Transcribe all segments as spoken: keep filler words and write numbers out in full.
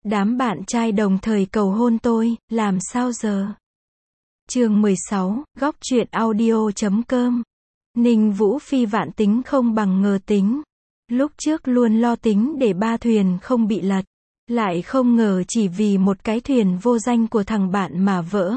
Đám bạn trai đồng thời cầu hôn tôi, làm sao giờ? Chương mười sáu, góc truyện audio chấm com. Ninh Vũ Phi vạn tính không bằng ngờ tính. Lúc trước luôn lo tính để ba thuyền không bị lật. Lại không ngờ chỉ vì một cái thuyền vô danh của thằng bạn mà vỡ.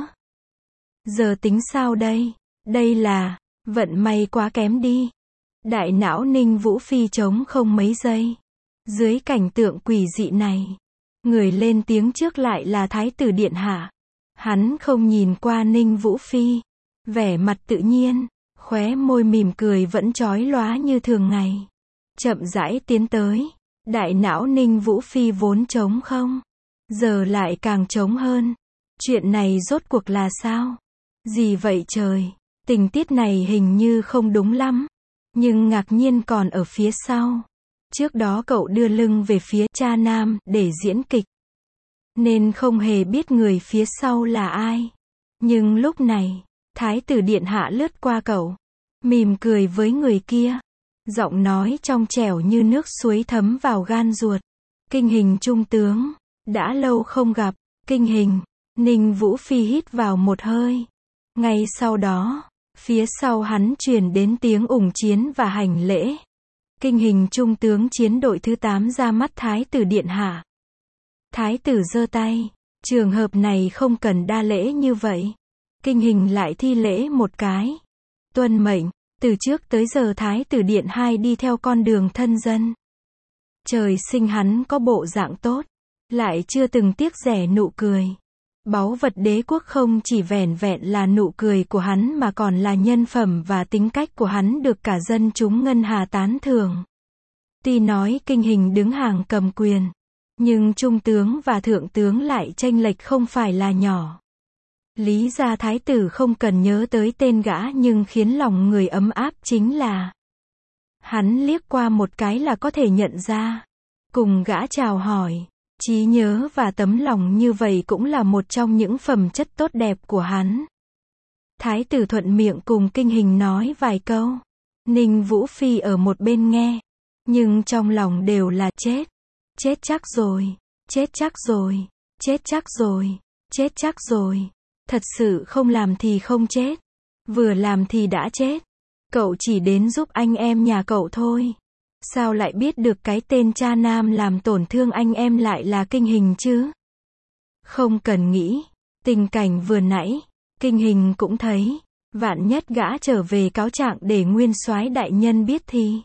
Giờ tính sao đây? Đây là, vận may quá kém đi. Đại não Ninh Vũ Phi trống không mấy giây. Dưới cảnh tượng quỷ dị này, người lên tiếng trước lại là Thái tử Điện Hạ. Hắn không nhìn qua Ninh Vũ Phi. Vẻ mặt tự nhiên, khóe môi mỉm cười vẫn chói lóa như thường ngày. Chậm rãi tiến tới. Đại não Ninh Vũ Phi vốn trống không. Giờ lại càng trống hơn. Chuyện này rốt cuộc là sao? Gì vậy trời? Tình tiết này hình như không đúng lắm. Nhưng ngạc nhiên còn ở phía sau. Trước đó cậu đưa lưng về phía cha nam để diễn kịch. Nên không hề biết người phía sau là ai. Nhưng lúc này, Thái tử Điện Hạ lướt qua cậu. Mỉm cười với người kia. Giọng nói trong trẻo như nước suối thấm vào gan ruột. Kinh Hình trung tướng. Đã lâu không gặp. Kinh Hình. Ninh Vũ Phi hít vào một hơi. Ngay sau đó, phía sau hắn truyền đến tiếng ủng chiến và hành lễ. Kinh Hình trung tướng chiến đội thứ tám ra mắt Thái tử Điện Hạ. Thái tử giơ tay. Trường hợp này không cần đa lễ như vậy. Kinh Hình lại thi lễ một cái. Tuân mệnh. Từ trước tới giờ Thái tử Điện Hai đi theo con đường thân dân. Trời sinh hắn có bộ dạng tốt. Lại chưa từng tiếc rẻ nụ cười. Báu vật đế quốc không chỉ vẻn vẹn là nụ cười của hắn mà còn là nhân phẩm và tính cách của hắn được cả dân chúng Ngân Hà tán thưởng. Tuy nói Kinh Hình đứng hàng cầm quyền. Nhưng trung tướng và thượng tướng lại chênh lệch không phải là nhỏ. Lý gia thái tử không cần nhớ tới tên gã nhưng khiến lòng người ấm áp chính là hắn liếc qua một cái là có thể nhận ra. Cùng gã chào hỏi, trí nhớ và tấm lòng như vậy cũng là một trong những phẩm chất tốt đẹp của hắn. Thái tử thuận miệng cùng Kinh Hình nói vài câu. Ninh Vũ Phi ở một bên nghe. Nhưng trong lòng đều là chết. Chết chắc rồi, chết chắc rồi, chết chắc rồi, chết chắc rồi. Thật sự không làm thì không chết. Vừa làm thì đã chết. Cậu chỉ đến giúp anh em nhà cậu thôi. Sao lại biết được cái tên cha nam làm tổn thương anh em lại là Kinh Hình chứ? Không cần nghĩ. Tình cảnh vừa nãy, Kinh Hình cũng thấy. Vạn nhất gã trở về cáo trạng để nguyên soái đại nhân biết thì.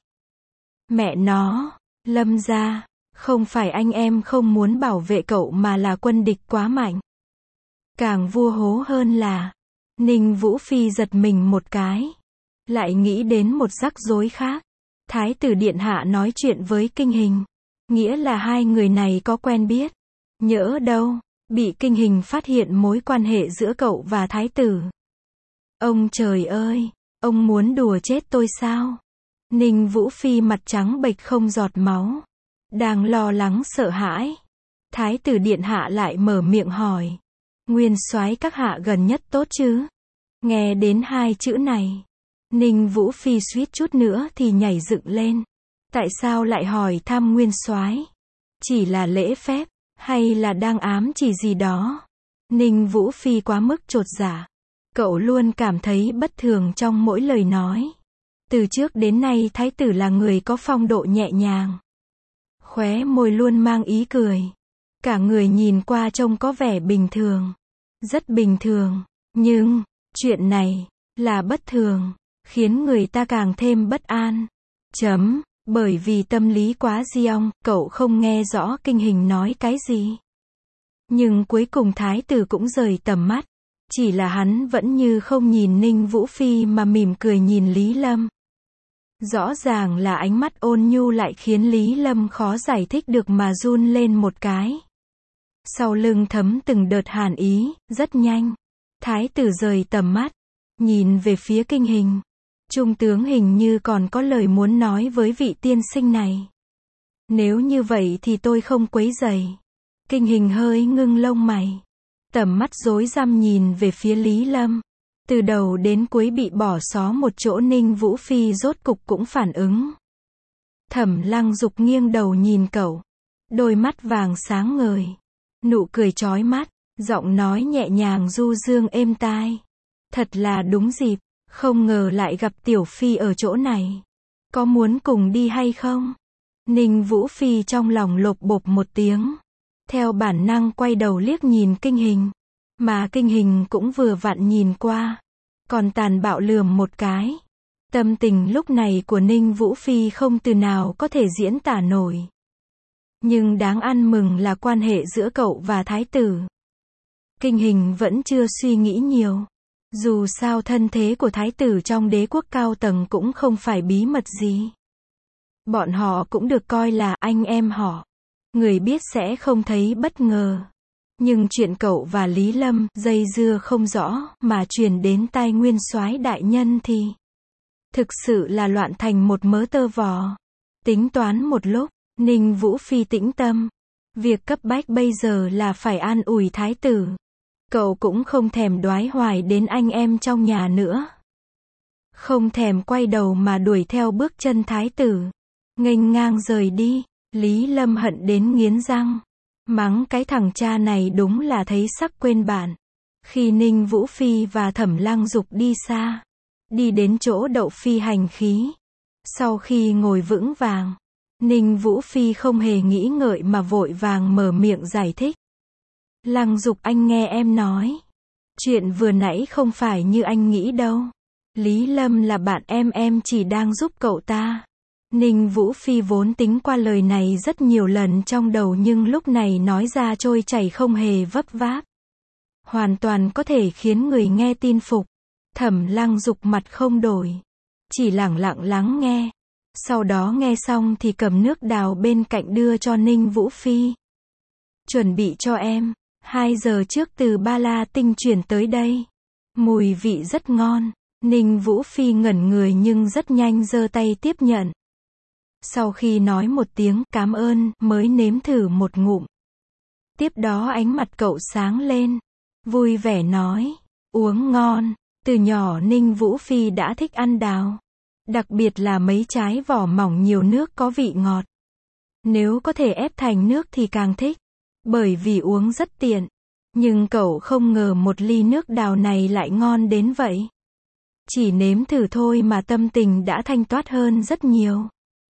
Mẹ nó, Lâm gia, không phải anh em không muốn bảo vệ cậu mà là quân địch quá mạnh. Càng vua hố hơn là, Ninh Vũ Phi giật mình một cái. Lại nghĩ đến một rắc rối khác. Thái tử Điện Hạ nói chuyện với Kinh Hình. Nghĩa là hai người này có quen biết. Nhỡ đâu, bị Kinh Hình phát hiện mối quan hệ giữa cậu và thái tử. Ông trời ơi, ông muốn đùa chết tôi sao? Ninh Vũ Phi mặt trắng bệch không giọt máu. Đang lo lắng sợ hãi. Thái tử Điện Hạ lại mở miệng hỏi. Nguyên soái các hạ gần nhất tốt chứ? Nghe đến hai chữ này. Ninh Vũ Phi suýt chút nữa thì nhảy dựng lên. Tại sao lại hỏi thăm nguyên soái? Chỉ là lễ phép, hay là đang ám chỉ gì đó? Ninh Vũ Phi quá mức chột dạ. Cậu luôn cảm thấy bất thường trong mỗi lời nói. Từ trước đến nay thái tử là người có phong độ nhẹ nhàng. Khóe môi luôn mang ý cười. Cả người nhìn qua trông có vẻ bình thường. Rất bình thường. Nhưng, chuyện này, là bất thường. Khiến người ta càng thêm bất an. Chấm, bởi vì tâm lý quá diong, cậu không nghe rõ Kinh Hình nói cái gì. Nhưng cuối cùng thái tử cũng rời tầm mắt. Chỉ là hắn vẫn như không nhìn Ninh Vũ Phi mà mỉm cười nhìn Lý Lâm. Rõ ràng là ánh mắt ôn nhu lại khiến Lý Lâm khó giải thích được mà run lên một cái. Sau lưng thấm từng đợt hàn ý, rất nhanh. Thái tử rời tầm mắt. Nhìn về phía Kinh Hình. Trung tướng hình như còn có lời muốn nói với vị tiên sinh này. Nếu như vậy thì tôi không quấy rầy. Kinh Hình hơi ngưng lông mày. Tầm mắt rối răm nhìn về phía Lý Lâm. Từ đầu đến cuối bị bỏ xó một chỗ Ninh Vũ Phi rốt cục cũng phản ứng. Thẩm Lăng Dục nghiêng đầu nhìn cậu. Đôi mắt vàng sáng ngời. nụ cười chói mắt, giọng nói nhẹ nhàng du dương êm tai. Thật là đúng dịp, không ngờ lại gặp Tiểu Phi ở chỗ này. Có muốn cùng đi hay không? Ninh Vũ Phi trong lòng lộp bộp một tiếng. Theo bản năng quay đầu liếc nhìn Kinh Hình. Mà Kinh Hình cũng vừa vặn nhìn qua. Còn tàn bạo lườm một cái. Tâm tình lúc này của Ninh Vũ Phi không từ nào có thể diễn tả nổi. Nhưng đáng ăn mừng là quan hệ giữa cậu và thái tử. Kinh Hình vẫn chưa suy nghĩ nhiều. Dù sao thân thế của thái tử trong đế quốc cao tầng cũng không phải bí mật gì. Bọn họ cũng được coi là anh em họ. Người biết sẽ không thấy bất ngờ. Nhưng chuyện cậu và Lý Lâm dây dưa không rõ mà truyền đến tai Nguyên Soái đại nhân thì thực sự là loạn thành một mớ tơ vò. Tính toán một lúc, Ninh Vũ Phi tĩnh tâm. Việc cấp bách bây giờ là phải an ủi thái tử. Cậu cũng không thèm đoái hoài đến anh em trong nhà nữa. Không thèm quay đầu mà đuổi theo bước chân thái tử. Nghênh ngang rời đi. Lý Lâm hận đến nghiến răng. Mắng cái thằng cha này đúng là thấy sắc quên bản. Khi Ninh Vũ Phi và Thẩm Lăng Dục đi xa, đi đến chỗ đậu phi hành khí. Sau khi ngồi vững vàng, Ninh Vũ Phi không hề nghĩ ngợi mà vội vàng mở miệng giải thích. Lăng Dục, anh nghe em nói. Chuyện vừa nãy không phải như anh nghĩ đâu. Lý Lâm là bạn em, em chỉ đang giúp cậu ta. Ninh Vũ Phi vốn tính qua lời này rất nhiều lần trong đầu nhưng lúc này nói ra trôi chảy không hề vấp váp. Hoàn toàn có thể khiến người nghe tin phục. Thẩm Lăng Dục mặt không đổi. Chỉ lẳng lặng lắng nghe. Sau đó nghe xong thì cầm nước đào bên cạnh đưa cho Ninh Vũ Phi. Chuẩn bị cho em. Hai giờ trước từ Ba La Tinh chuyển tới đây. Mùi vị rất ngon. Ninh Vũ Phi ngẩn người nhưng rất nhanh giơ tay tiếp nhận. Sau khi nói một tiếng cảm ơn mới nếm thử một ngụm. Tiếp đó ánh mặt cậu sáng lên. Vui vẻ nói. Uống ngon. Từ nhỏ Ninh Vũ Phi đã thích ăn đào. Đặc biệt là mấy trái vỏ mỏng nhiều nước có vị ngọt. Nếu có thể ép thành nước thì càng thích. Bởi vì uống rất tiện. Nhưng cậu không ngờ một ly nước đào này lại ngon đến vậy. Chỉ nếm thử thôi mà tâm tình đã thanh toát hơn rất nhiều.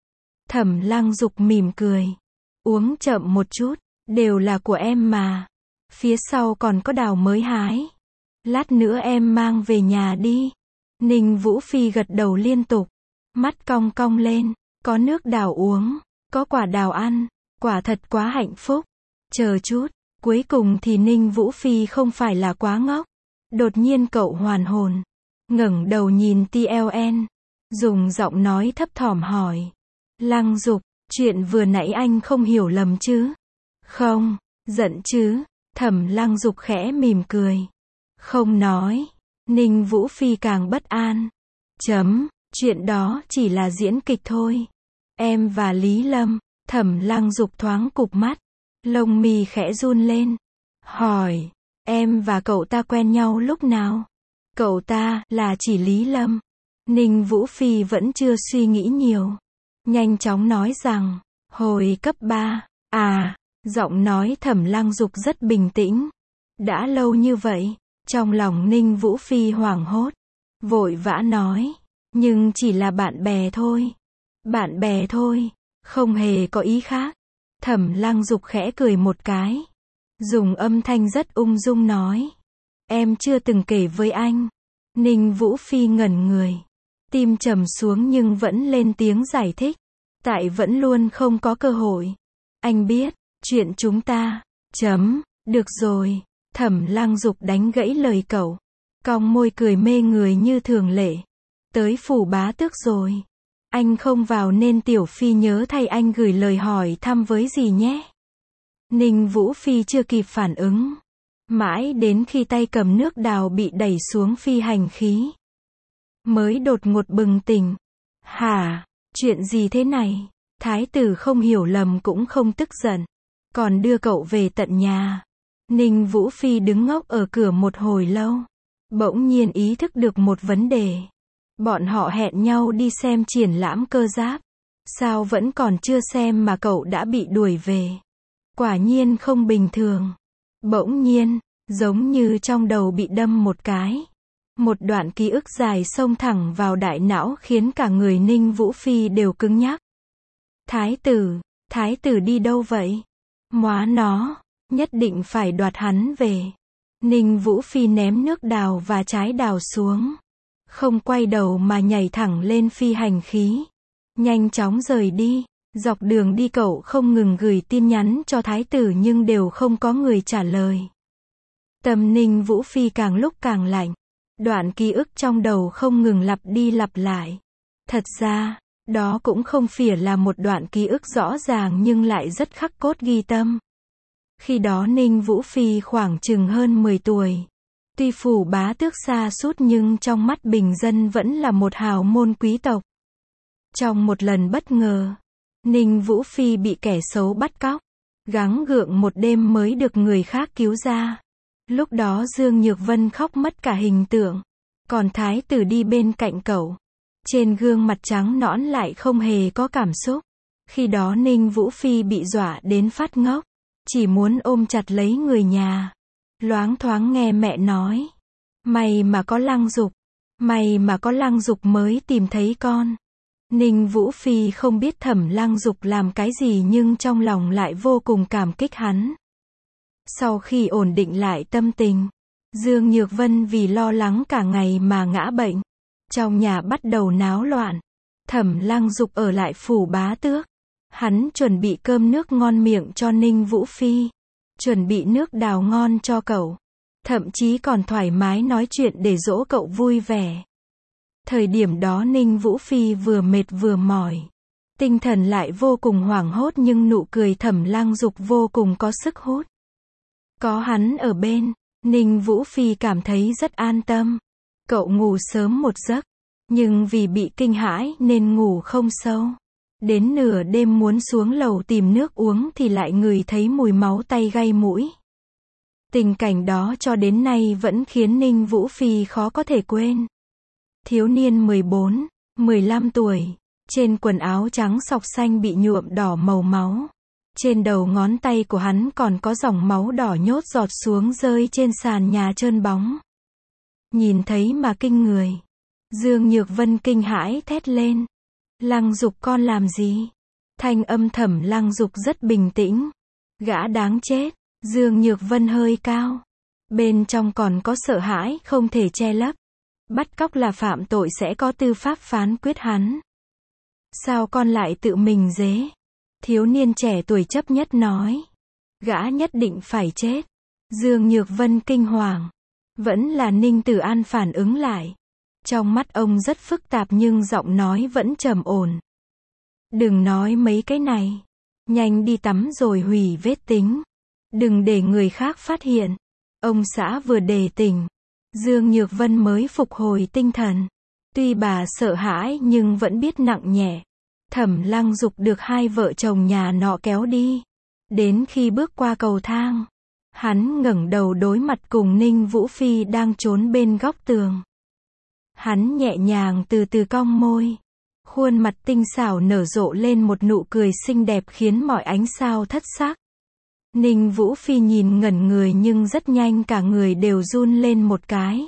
Thẩm Lăng Dục mỉm cười. Uống chậm một chút, đều là của em mà. Phía sau còn có đào mới hái. Lát nữa em mang về nhà đi. Ninh Vũ Phi gật đầu liên tục. Mắt cong cong lên. Có nước đào uống, có quả đào ăn. Quả thật quá hạnh phúc. Chờ chút, cuối cùng thì Ninh Vũ Phi không phải là quá ngốc. Đột nhiên cậu hoàn hồn. Ngẩng đầu nhìn tê lờ en. Dùng giọng nói thấp thỏm hỏi. Lăng Dục, chuyện vừa nãy anh không hiểu lầm chứ? Không, giận chứ? Thẩm Lăng Dục khẽ mỉm cười. Không nói. Ninh Vũ Phi càng bất an. Chấm, chuyện đó chỉ là diễn kịch thôi. Em và Lý Lâm. Thẩm Lăng Dục thoáng cụp mắt. Lông mi khẽ run lên. Hỏi, em và cậu ta quen nhau lúc nào? Cậu ta, là chỉ Lý Lâm. Ninh Vũ Phi vẫn chưa suy nghĩ nhiều. Nhanh chóng nói rằng, hồi cấp ba, à, giọng nói Thẩm Lăng Dục rất bình tĩnh. Đã lâu như vậy, trong lòng Ninh Vũ Phi hoảng hốt. Vội vã nói, nhưng chỉ là bạn bè thôi. Bạn bè thôi, không hề có ý khác. Thẩm Lăng Dục khẽ cười một cái. Dùng âm thanh rất ung dung nói. Em chưa từng kể với anh. Ninh Vũ Phi ngẩn người. Tim trầm xuống nhưng vẫn lên tiếng giải thích. Tại vẫn luôn không có cơ hội. Anh biết, chuyện chúng ta, chấm, được rồi. Thẩm Lăng Dục đánh gãy lời cậu. Cong môi cười mê người như thường lệ. Tới phủ bá tước rồi. Anh không vào nên Tiểu Phi nhớ thay anh gửi lời hỏi thăm với gì nhé. Ninh Vũ Phi chưa kịp phản ứng. Mãi đến khi tay cầm nước đào bị đẩy xuống phi hành khí. Mới đột ngột bừng tỉnh. Hả? Chuyện gì thế này? Thái tử không hiểu lầm cũng không tức giận. Còn đưa cậu về tận nhà. Ninh Vũ Phi đứng ngốc ở cửa một hồi lâu. Bỗng nhiên ý thức được một vấn đề. Bọn họ hẹn nhau đi xem triển lãm cơ giáp. Sao vẫn còn chưa xem mà cậu đã bị đuổi về? Quả nhiên không bình thường. Bỗng nhiên, giống như trong đầu bị đâm một cái. Một đoạn ký ức dài xông thẳng vào đại não khiến cả người Ninh Vũ Phi đều cứng nhắc. Thái tử, thái tử đi đâu vậy? Móa nó, nhất định phải đoạt hắn về. Ninh Vũ Phi ném nước đào và trái đào xuống. Không quay đầu mà nhảy thẳng lên phi hành khí. Nhanh chóng rời đi. Dọc đường đi cậu không ngừng gửi tin nhắn cho thái tử nhưng đều không có người trả lời. Tâm Ninh Vũ Phi càng lúc càng lạnh. Đoạn ký ức trong đầu không ngừng lặp đi lặp lại. Thật ra, đó cũng không phải là một đoạn ký ức rõ ràng nhưng lại rất khắc cốt ghi tâm. Khi đó Ninh Vũ Phi khoảng chừng hơn mười tuổi. Tuy phủ bá tước xa sút nhưng trong mắt bình dân vẫn là một hào môn quý tộc. Trong một lần bất ngờ, Ninh Vũ Phi bị kẻ xấu bắt cóc. Gắng gượng một đêm mới được người khác cứu ra. Lúc đó Dương Nhược Vân khóc mất cả hình tượng. Còn thái tử đi bên cạnh cậu. Trên gương mặt trắng nõn lại không hề có cảm xúc. Khi đó Ninh Vũ Phi bị dọa đến phát ngốc. Chỉ muốn ôm chặt lấy người nhà. Loáng thoáng nghe mẹ nói. May mà có Lăng Dục. May mà có Lăng Dục mới tìm thấy con. Ninh Vũ Phi không biết Thẩm Lăng Dục làm cái gì nhưng trong lòng lại vô cùng cảm kích hắn. Sau khi ổn định lại tâm tình, Dương Nhược Vân vì lo lắng cả ngày mà ngã bệnh. Trong nhà bắt đầu náo loạn. Thẩm Lăng Dục ở lại phủ bá tước. Hắn chuẩn bị cơm nước ngon miệng cho Ninh Vũ Phi. Chuẩn bị nước đào ngon cho cậu. Thậm chí còn thoải mái nói chuyện để dỗ cậu vui vẻ. Thời điểm đó Ninh Vũ Phi vừa mệt vừa mỏi. Tinh thần lại vô cùng hoảng hốt nhưng nụ cười Thẩm Lăng Dục vô cùng có sức hút. Có hắn ở bên, Ninh Vũ Phi cảm thấy rất an tâm. Cậu ngủ sớm một giấc, nhưng vì bị kinh hãi nên ngủ không sâu. Đến nửa đêm muốn xuống lầu tìm nước uống thì lại ngửi thấy mùi máu tay gây mũi. Tình cảnh đó cho đến nay vẫn khiến Ninh Vũ Phi khó có thể quên. Thiếu niên mười bốn, mười lăm tuổi, trên quần áo trắng sọc xanh bị nhuộm đỏ màu máu. Trên đầu ngón tay của hắn còn có dòng máu đỏ nhốt giọt xuống rơi trên sàn nhà trơn bóng. Nhìn thấy mà kinh người. Dương Nhược Vân kinh hãi thét lên. Lăng Dục con làm gì? Thanh âm Thẩm Lăng Dục rất bình tĩnh. Gã đáng chết. Dương Nhược Vân hơi cao. Bên trong còn có sợ hãi không thể che lấp. Bắt cóc là phạm tội sẽ có tư pháp phán quyết hắn. Sao con lại tự mình dế? Thiếu niên trẻ tuổi chấp nhất nói. Gã nhất định phải chết. Dương Nhược Vân kinh hoàng. Vẫn là Ninh Tử An phản ứng lại. Trong mắt ông rất phức tạp nhưng giọng nói vẫn trầm ổn. Đừng nói mấy cái này. Nhanh đi tắm rồi hủy vết tính. Đừng để người khác phát hiện. Ông xã vừa đề tỉnh. Dương Nhược Vân mới phục hồi tinh thần. Tuy bà sợ hãi nhưng vẫn biết nặng nhẹ. Thẩm Lăng Dục được hai vợ chồng nhà nọ kéo đi. Đến khi bước qua cầu thang, hắn ngẩng đầu đối mặt cùng Ninh Vũ Phi đang trốn bên góc tường. Hắn nhẹ nhàng từ từ cong môi. Khuôn mặt tinh xảo nở rộ lên một nụ cười xinh đẹp khiến mọi ánh sao thất sắc. Ninh Vũ Phi nhìn ngẩn người nhưng rất nhanh cả người đều run lên một cái.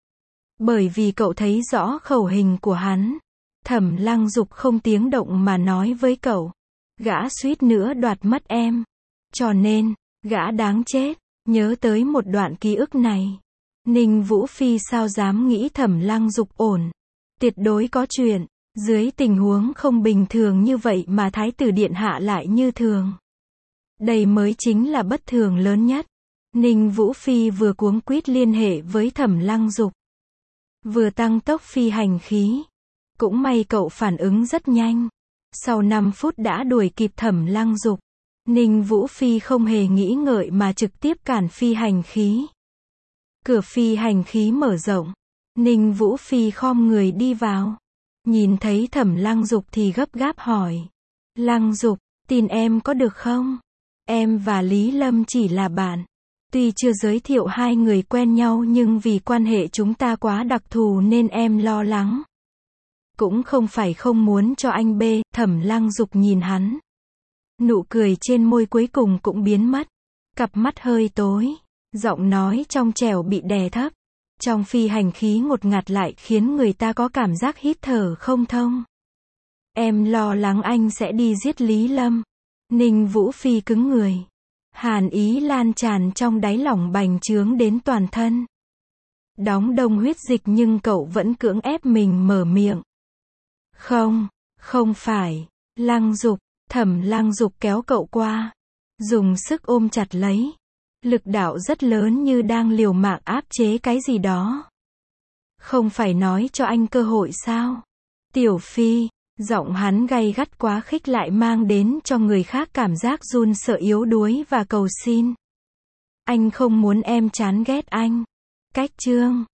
Bởi vì cậu thấy rõ khẩu hình của hắn. Thẩm Lăng Dục không tiếng động mà nói với cậu. Gã suýt nữa đoạt mất em. Cho nên, gã đáng chết. Nhớ tới một đoạn ký ức này. Ninh Vũ Phi sao dám nghĩ Thẩm Lăng Dục ổn. Tuyệt đối có chuyện. Dưới tình huống không bình thường như vậy mà Thái tử Điện Hạ lại như thường. Đây mới chính là bất thường lớn nhất. Ninh Vũ Phi vừa cuống quýt liên hệ với Thẩm Lăng Dục. Vừa tăng tốc phi hành khí. Cũng may cậu phản ứng rất nhanh. Sau năm phút đã đuổi kịp Thẩm Lăng Dục. Ninh Vũ Phi không hề nghĩ ngợi mà trực tiếp cản phi hành khí. Cửa phi hành khí mở rộng. Ninh Vũ Phi khom người đi vào. Nhìn thấy Thẩm Lăng Dục thì gấp gáp hỏi. Lăng Dục, tin em có được không? Em và Lý Lâm chỉ là bạn. Tuy chưa giới thiệu hai người quen nhau nhưng vì quan hệ chúng ta quá đặc thù nên em lo lắng. Cũng không phải không muốn cho anh bê. Thẩm Lăng Dục nhìn hắn. Nụ cười trên môi cuối cùng cũng biến mất. Cặp mắt hơi tối. Giọng nói trong trẻo bị đè thấp. Trong phi hành khí ngột ngạt lại khiến người ta có cảm giác hít thở không thông. Em lo lắng anh sẽ đi giết Lý Lâm. Ninh Vũ Phi cứng người. Hàn ý lan tràn trong đáy lòng bành trướng đến toàn thân. Đóng đông huyết dịch nhưng cậu vẫn cưỡng ép mình mở miệng. Không, không phải. Lăng Dục, Thẩm Lăng Dục kéo cậu qua. Dùng sức ôm chặt lấy. Lực đạo rất lớn như đang liều mạng áp chế cái gì đó. Không phải nói cho anh cơ hội sao? Tiểu Phi, giọng hắn gay gắt quá khích lại mang đến cho người khác cảm giác run sợ yếu đuối và cầu xin. Anh không muốn em chán ghét anh. Cách chương